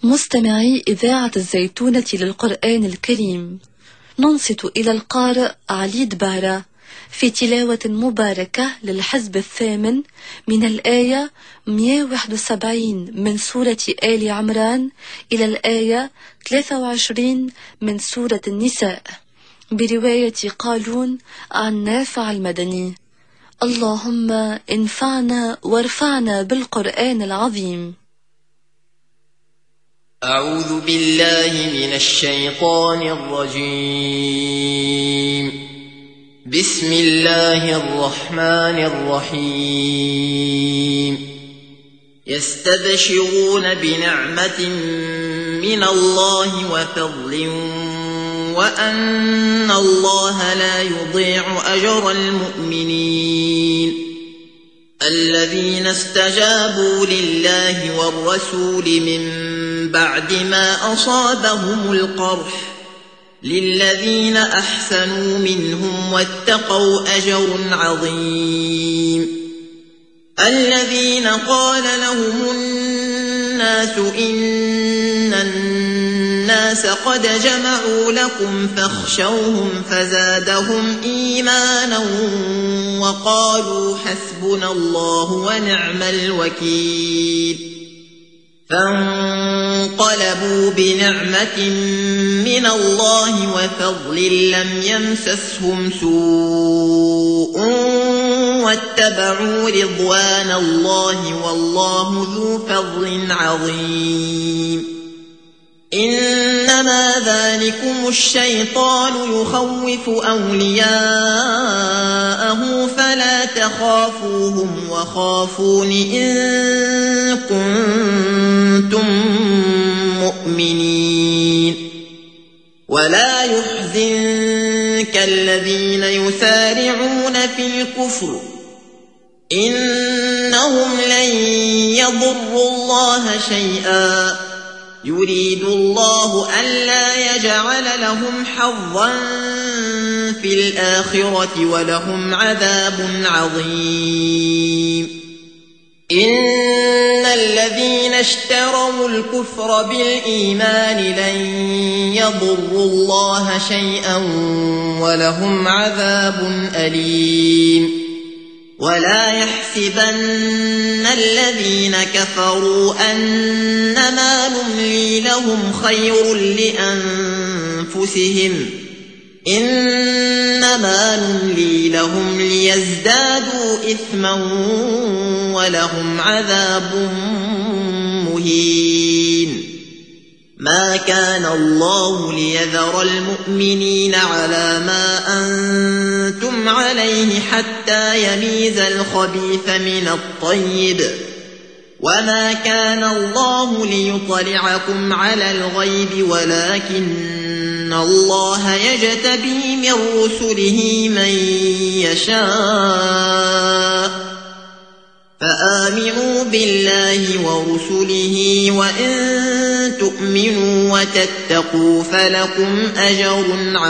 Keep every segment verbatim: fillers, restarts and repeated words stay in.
مستمعي إذاعة الزيتونة للقرآن الكريم، ننصت إلى القارئ علي دبارة في تلاوة مباركة للحزب الثامن من الآية مئة وواحد وسبعين من سورة آل عمران إلى الآية ثلاثة وعشرين من سورة النساء، برواية قالون عن نافع المدني. اللهم انفعنا وارفعنا بالقرآن العظيم. أعوذ بالله من الشيطان الرجيم. بسم الله الرحمن الرحيم. يستبشرون بنعمة من الله وفضل وأن الله لا يضيع أجر المؤمنين الذين استجابوا لله والرسول من بعد ما أصابهم القرح للذين أحسنوا منهم واتقوا أجر عظيم. الذين قال لهم الناس إن الناس قد جمعوا لكم فاخشوهم فزادهم إيمانا وقالوا حسبنا الله ونعم الوكيل. فانقلبوا بنعمة من الله وفضل لم يمسسهم سوء واتبعوا رضوان الله والله ذو فضل عظيم. إنما ذلكم الشيطان يخوف أولياءه فلا تخافوهم وخافون إن كنتم مؤمنين. ولا يحزنك الذين يسارعون في الكفر إنهم لن يضروا الله شيئا يريد الله ألا يجعل لهم حظا في الآخرة ولهم عذاب عظيم. إن الذين اشتروا الكفر بالإيمان لن يضروا الله شيئا ولهم عذاب أليم. ولا يحسبن الذين كفروا أنما نملي لهم خير لأنفسهم إنما نملي لهم ليزدادوا إثما ولهم عذاب مهين. ما كان الله ليذر المؤمنين على ما أنتم عليه حتى يميز الخبيث من الطيب وما كان الله ليطلعكم على الغيب ولكن الله يجتبي من رسله من يشاء فآمنوا بالله ورسله وإن تؤمنوا وتتقوا فلكم أجر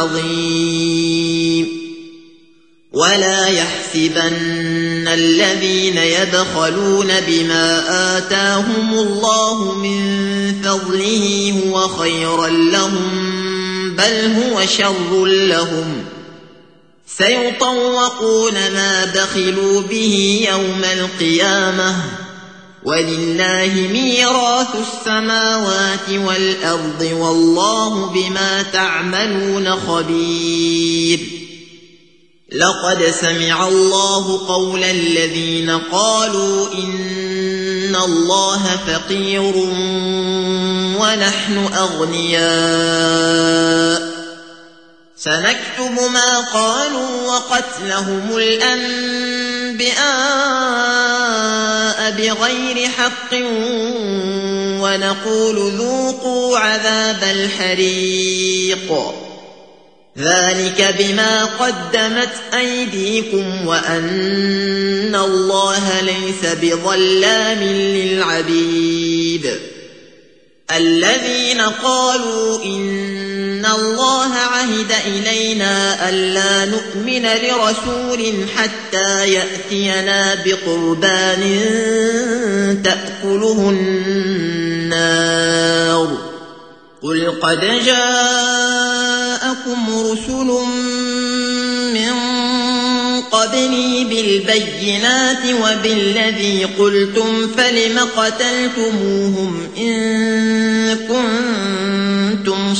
عظيم. ولا يحسبن الذين يبخلون بما آتاهم الله من فضله هو خيرا لهم بل هو شر لهم سيطوقون ما بخلوا به يوم القيامة ولله ميراث السماوات والأرض والله بما تعملون خبير. لقد سمع الله قول الذين قالوا إن الله فقير ونحن أغنياء سنكتب ما قالوا وقتلهم الأنبياء بغير حق ونقول ذوقوا عذاب الحريق ذلك بما قدمت أيديكم وأن الله ليس بظلام للعبيد. الذين قالوا إن الله عهد إلينا ألا نؤمن لرسول حتى يأتينا بقربان تأكله النار قد جاءكم رسل من قبلي بالبينات وبالذي قلتم فلم قتلتموهم إن كنتم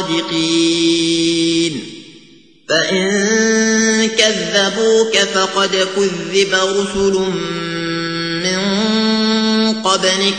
صادقين فإن كذبوك فقد كذب رسل من قبلك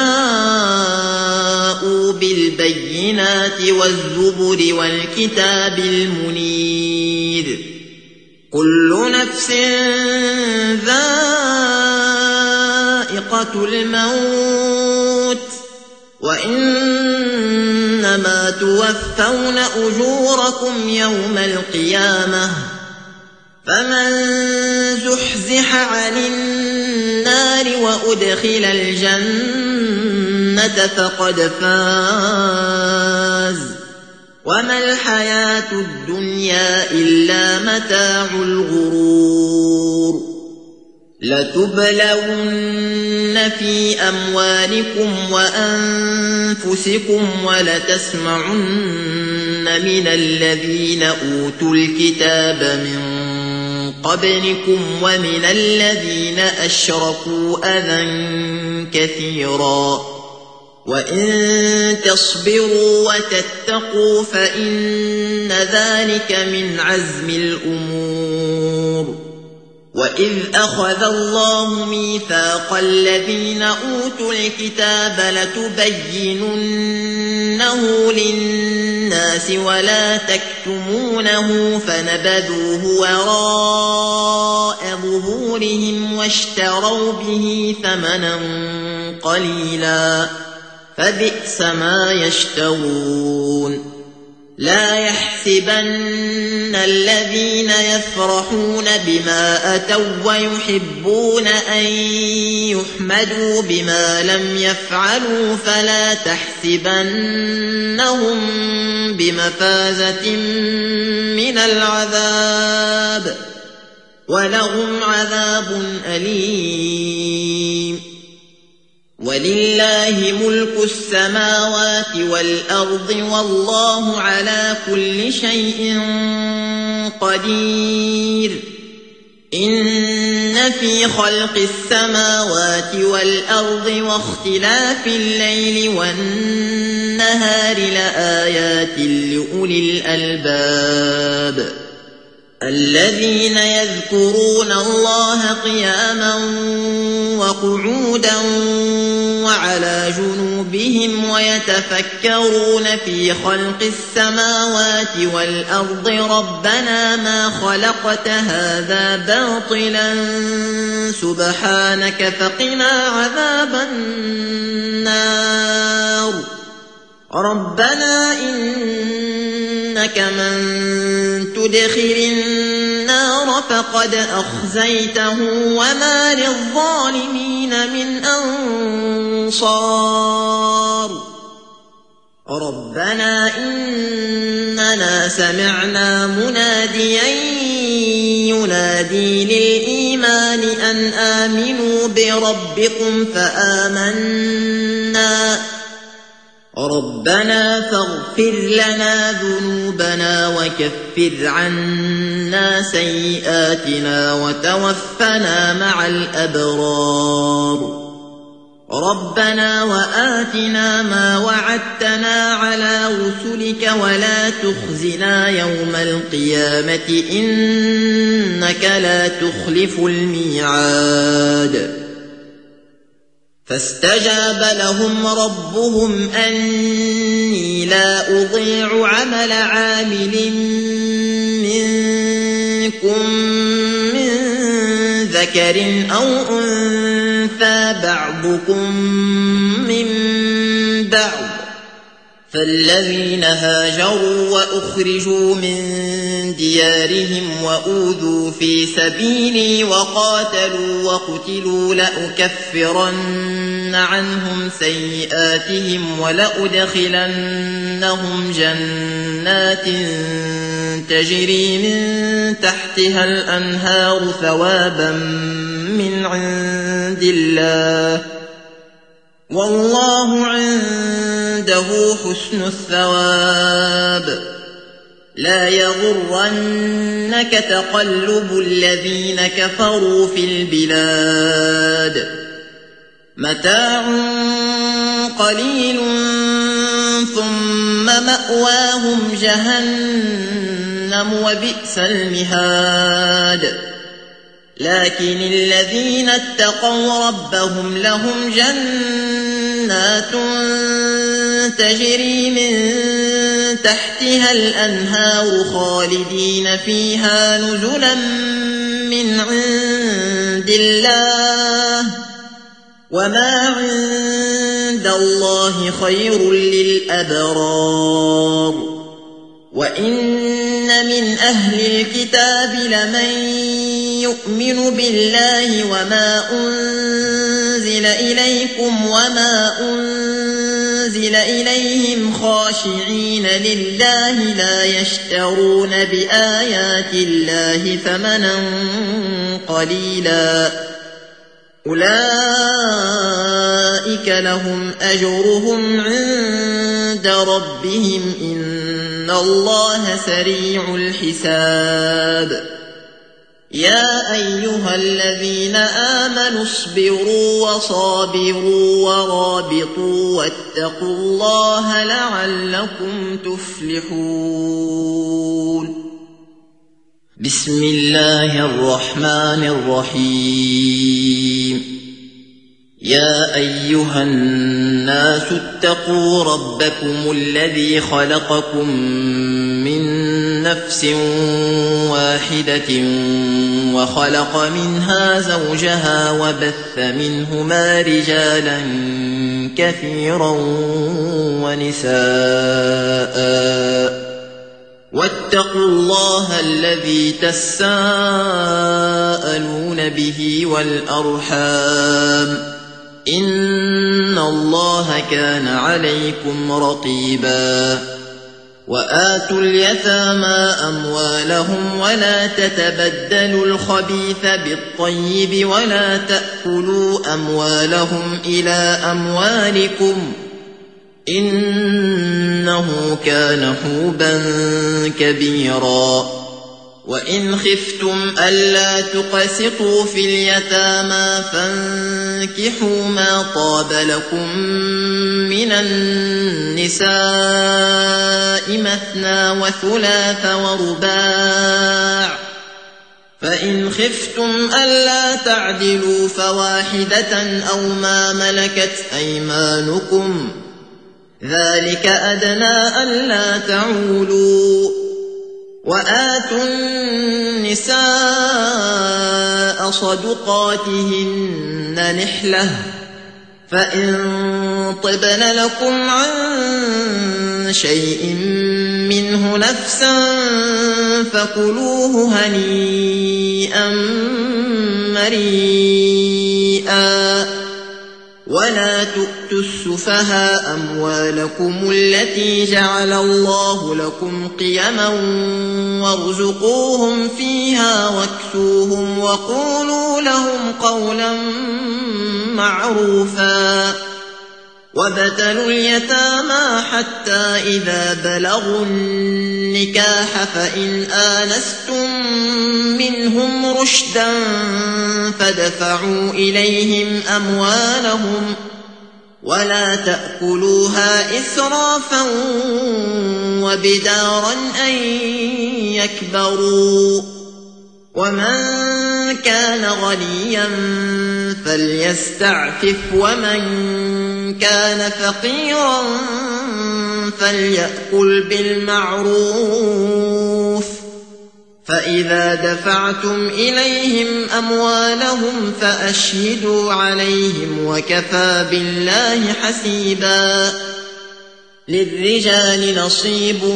جاءوا بالبينات والزبر والكتاب المنير كل نفس ذائقة الموت وإنما توفون أجوركم يوم القيامة فمن زحزح عن النار وأدخل الجنة فقد فاز وما الحياة الدنيا إلا متاع الغرور لتبلون في أموالكم وأنفسكم ولتسمعن من الذين أوتوا الكتاب من قبلكم ومن الذين أشركوا أذى كثيرا وإن تصبروا وتتقوا فإن ذلك من عزم الأمور وإذ أخذ الله ميثاق الذين أوتوا الكتاب لتبيننه للناس ولا تكتمونه فنبذوه وراء ظهورهم واشتروا به ثمنا قليلا فبئس ما يشترون لا يحسبن الذين يفرحون بما أتوا ويحبون أن يحمدوا بما لم يفعلوا فلا تحسبنهم بمفازة من العذاب ولهم عذاب أليم ولله ملك السماوات والأرض والله على كل شيء قدير إن في خلق السماوات والأرض واختلاف الليل والنهار لآيات لأولي الألباب الذين يذكرون الله قياما وقعودا وعلى جنوبهم ويتفكرون في خلق السماوات والأرض ربنا ما خلقت هذا باطلا سبحانك فقنا عذاب النار ربنا إنك من تدخل النار فقد أخزيته وما للظالمين من أنصار ربنا إننا سمعنا مناديا ينادي للإيمان أن آمنوا بربكم فآمنا ربنا فاغفر لنا ذنوبنا وكفر عنا سيئاتنا وتوفنا مع الأبرار ربنا وآتنا ما وعدتنا على رسلك ولا تخزنا يوم القيامة إنك لا تخلف الميعاد فاستجاب لهم ربهم أني لا أضيع عمل عامل منكم من ذكر أو أنثى بعضكم من بعض فالذين هاجروا وأخرجوا من ديارهم وأوذوا في سبيلي وقاتلوا وقتلوا لأكفرن عنهم سيئاتهم ولأدخلنهم جنات تجري من تحتها الأنهار ثوابا من عند الله والله عنده عنده حسن الثواب لا يغرنك تقلب الذين كفروا في البلاد متاع قليل ثم مأواهم جهنم وبئس المهاد لكن الذين اتقوا ربهم لهم جنات تجري من تحتها الأنهار خالدين فيها نزلا من عند الله وما عند الله خير للأبرار وإن من أهل الكتاب لمن يؤمن بالله وما أنزل إليكم وما أنزل إليهم خاشعين لله لا يشترون بآيات الله ثمنا قليلا أولئك لهم أجرهم عند ربهم إن الله سريع الحساب يا أيها الذين آمنوا اصبروا وصابروا ورابطوا واتقوا الله لعلكم تفلحون بسم الله الرحمن الرحيم يا أيها الناس اتقوا ربكم الذي خلقكم من نفس واحدة وخلق منها زوجها وبث منهما رجالا كثيرا ونساء واتقوا الله الذي تساءلون به والأرحام إن الله كان عليكم رقيبا وآتوا اليتامى أموالهم ولا تتبدلوا الخبيث بالطيب ولا تأكلوا أموالهم إلى أموالكم إنه كان حوبا كبيرا وإن خفتم ألا تقسطوا في اليتامى فانكحوا ما طاب لكم من النساء مثنى وثلاث ورباع فإن خفتم ألا تعدلوا فواحدة أو ما ملكت أيمانكم ذلك أدنى ألا تعولوا وآتوا النساء صدقاتهن نحلة فإن طبن لكم عن شيء منه نفسا فكلوه هنيئا مريئا ولا تؤتوا السفهاء أموالكم التي جعل الله لكم قيما وارزقوهم فيها واكسوهم وقولوا لهم قولا معروفا وابتلوا اليتامى حتى إذا بلغوا النكاح فإن آنستم منهم رشدا فادفعوا إليهم أموالهم ولا تأكلوها إسرافا وبدارا أن يكبروا ومن كان غنيا فليستعفف ومن كان فقيرا فليأكل بالمعروف فإذا دفعتم إليهم أموالهم فأشهدوا عليهم وكفى بالله حسيبا للرجال نصيب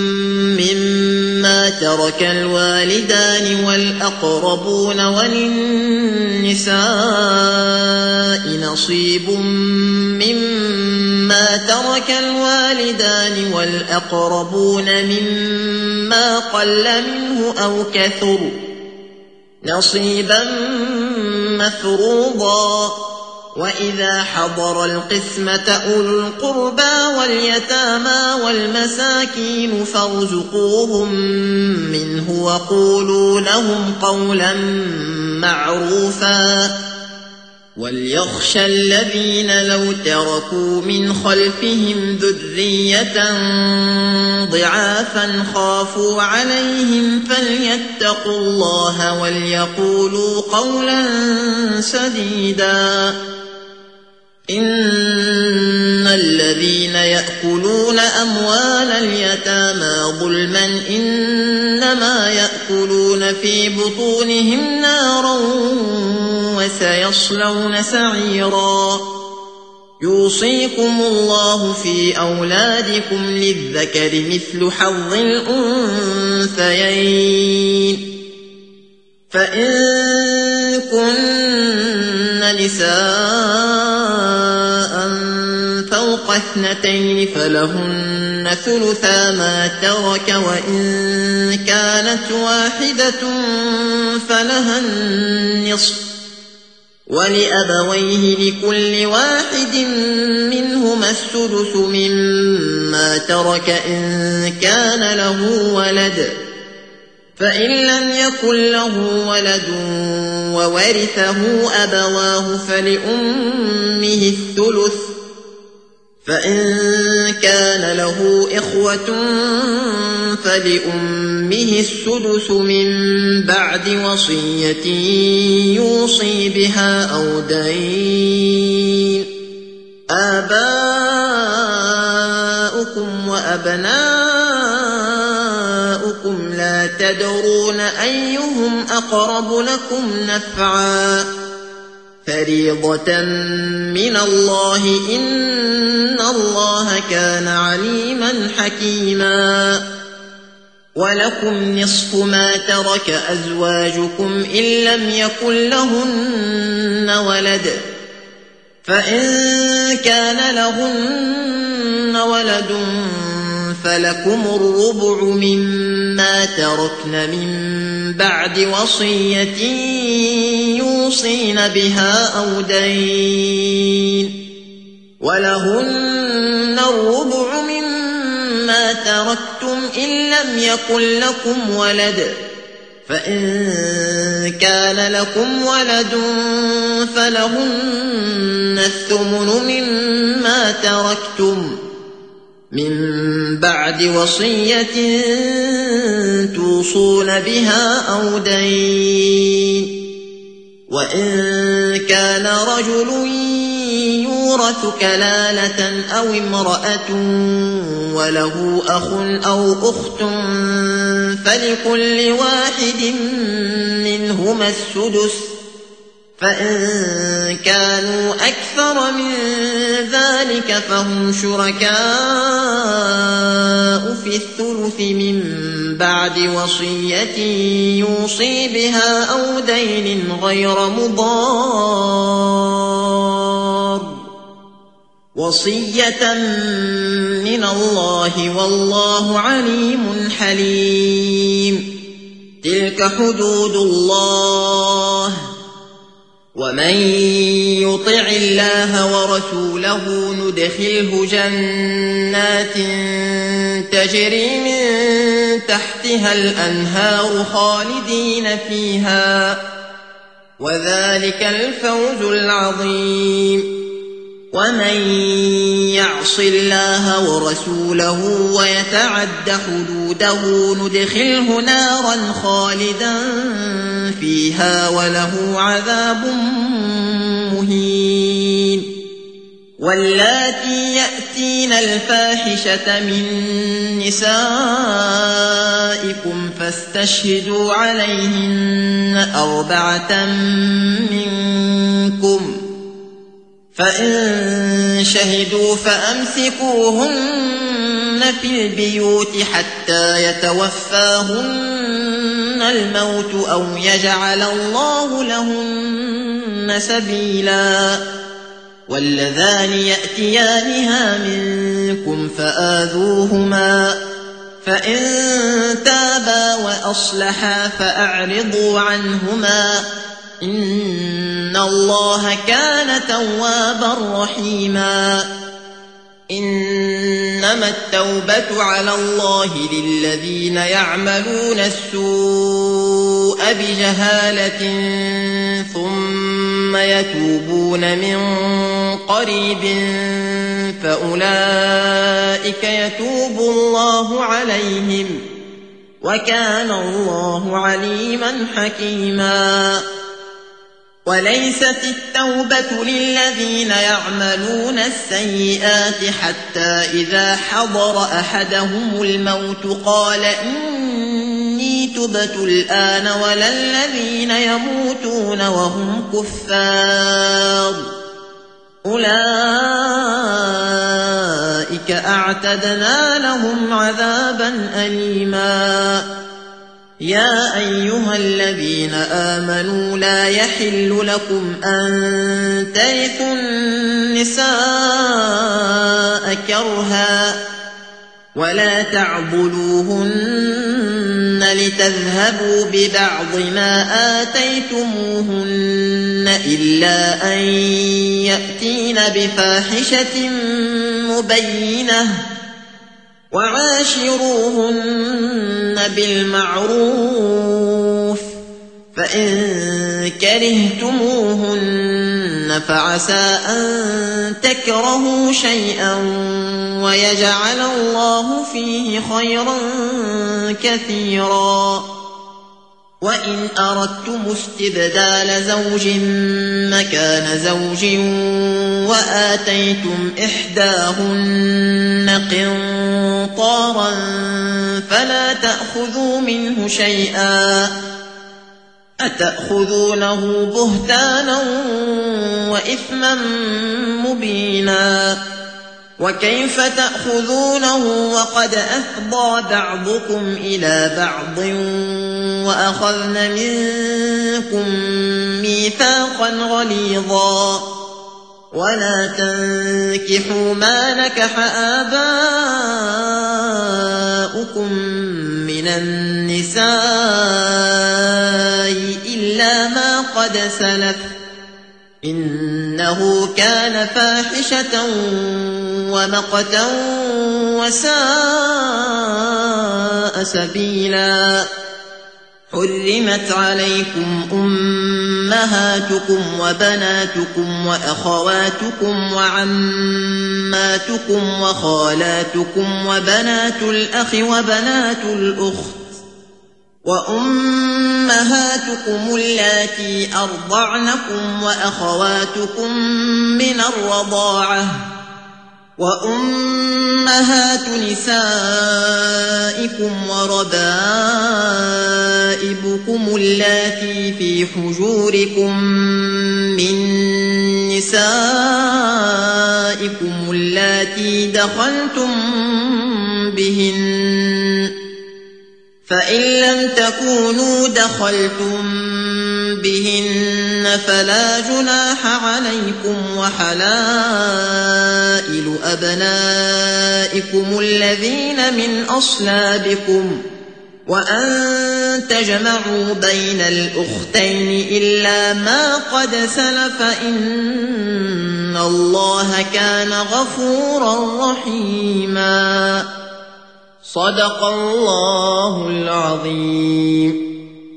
مما ترك الوالدان والأقربون وللنساء نصيب مما ترك الوالدان والأقربون مما قل منه أو كثر نصيبا مفروضا وإذا حضر القسمة أولو القربى واليتامى والمساكين فارزقوهم منه وقولوا لهم قولا معروفا وليخشى الذين لو تركوا من خلفهم ذرية ضعافا خافوا عليهم فليتقوا الله وليقولوا قولا سديدا إن الذين يأكلون أموال اليتامى ظلما إنما يأكلون في بطونهم نارا وسيصلون سعيرا يوصيكم الله في أولادكم للذكر مثل حظ الأنثيين فإن كن نساء فوق اثنتين فلهن ثلثا ما ترك وإن كانت واحدة فلها النصف ولأبويه لكل واحد منهما السدس مما ترك إن كان له ولد فإن لم يكن له ولد وورثه أبواه فلأمه الثلث فإن كان له إخوة فلأمه السدس من بعد وصية يوصي بها أو دين آباؤكم وأبناؤكم لا تدرون أيهم أقرب لكم نفعا فريضة من الله إن الله كان عليما حكيما ولكم نصف ما ترك أزواجكم إن لم يكن لهن ولد فإن كان لهن ولد فلكم الربع مما تركن من بعد وصية يوصين بها أو دين ولهن الربع مما تركتم إن لم يكن لكم ولد فإن كان لكم ولد فلهن الثمن مما تركتم من بعد وصية توصون بها أو دين وإن كان رجل يورث كلالة أو امرأة وله أخ أو أخت فلكل واحد منهما السدس فإن كانوا أكثر من ذلك فهم شركاء في الثلث من بعد وصية يوصي بها أو دين غير مضار وصية من الله والله عليم حليم تلك حدود الله ومن يطع الله ورسوله ندخله جنات تجري من تحتها الأنهار خالدين فيها وذلك الفوز العظيم ومن يعص الله ورسوله ويتعد حدوده ندخله نارا خالدا فيها وله عذاب مهين واللاتي يأتين الفاحشة من نسائكم فاستشهدوا عليهن أربعة منكم فإن شهدوا فأمسكوهن في البيوت حتى يتوفاهن الموت أو يجعل الله لهن سبيلا واللذان يأتيانها منكم فآذوهما فإن تابا وأصلحا فأعرضوا عنهما إن الله كان توابا رحيما إنما التوبة على الله للذين يعملون السوء بجهالة ثم يتوبون من قريب فأولئك يتوب الله عليهم وكان الله عليما حكيما وليست التوبة للذين يعملون السيئات حتى إذا حضر أحدهم الموت قال إني تبت الآن ولا الذين يموتون وهم كفار أولئك أعتدنا لهم عذابا أليما يا أيها الذين آمنوا لا يحل لكم أن ترثوا النساء كرها ولا تعضلوهن لتذهبوا ببعض ما آتيتموهن إلا أن يأتين بفاحشة مبينة وعاشروهن بالمعروف فإن كرهتموهن فعسى أن تكرهوا شيئا ويجعل الله فيه خيرا كثيرا وإن أردتم استبدال زوج مكان زوج وآتيتم إحداهن قنطارا فلا تأخذوا منه شيئا أتأخذونه بهتانا وإثما مبينا وكيف تأخذونه وقد أفضى بعضكم إلى بعض وأخذن منكم ميثاقا غليظا ولا تنكحوا ما نكح آباؤكم من النساء إلا ما قد سلف إنه كان فاحشة ومقتا وساء سبيلا حرمت عليكم أمهاتكم وبناتكم وأخواتكم وعماتكم وخالاتكم وبنات الأخ وبنات الأخت وأمهاتكم اللاتي أرضعنكم وأخواتكم من الرضاعة وأمهات نسائكم وربائبكم اللاتي في حجوركم من نسائكم اللاتي دخلتم بهن فإن لم تكونوا دخلتم بهن فلا جناح عليكم وحلائل أبنائكم الذين من أصلابكم وأن تجمعوا بين الأختين إلا ما قد سلف إن الله كان غفورا رحيما صدق الله العظيم.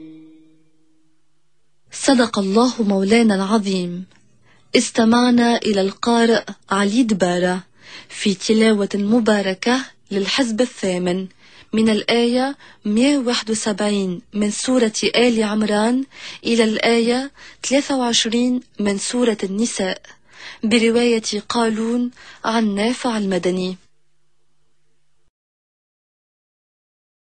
صدق الله مولانا العظيم. استمعنا إلى القارئ علي دبارة في تلاوة مباركة للحزب الثامن من الآية مئة وواحد وسبعين من سورة آل عمران إلى الآية ثلاثة وعشرين من سورة النساء برواية قالون عن نافع المدني.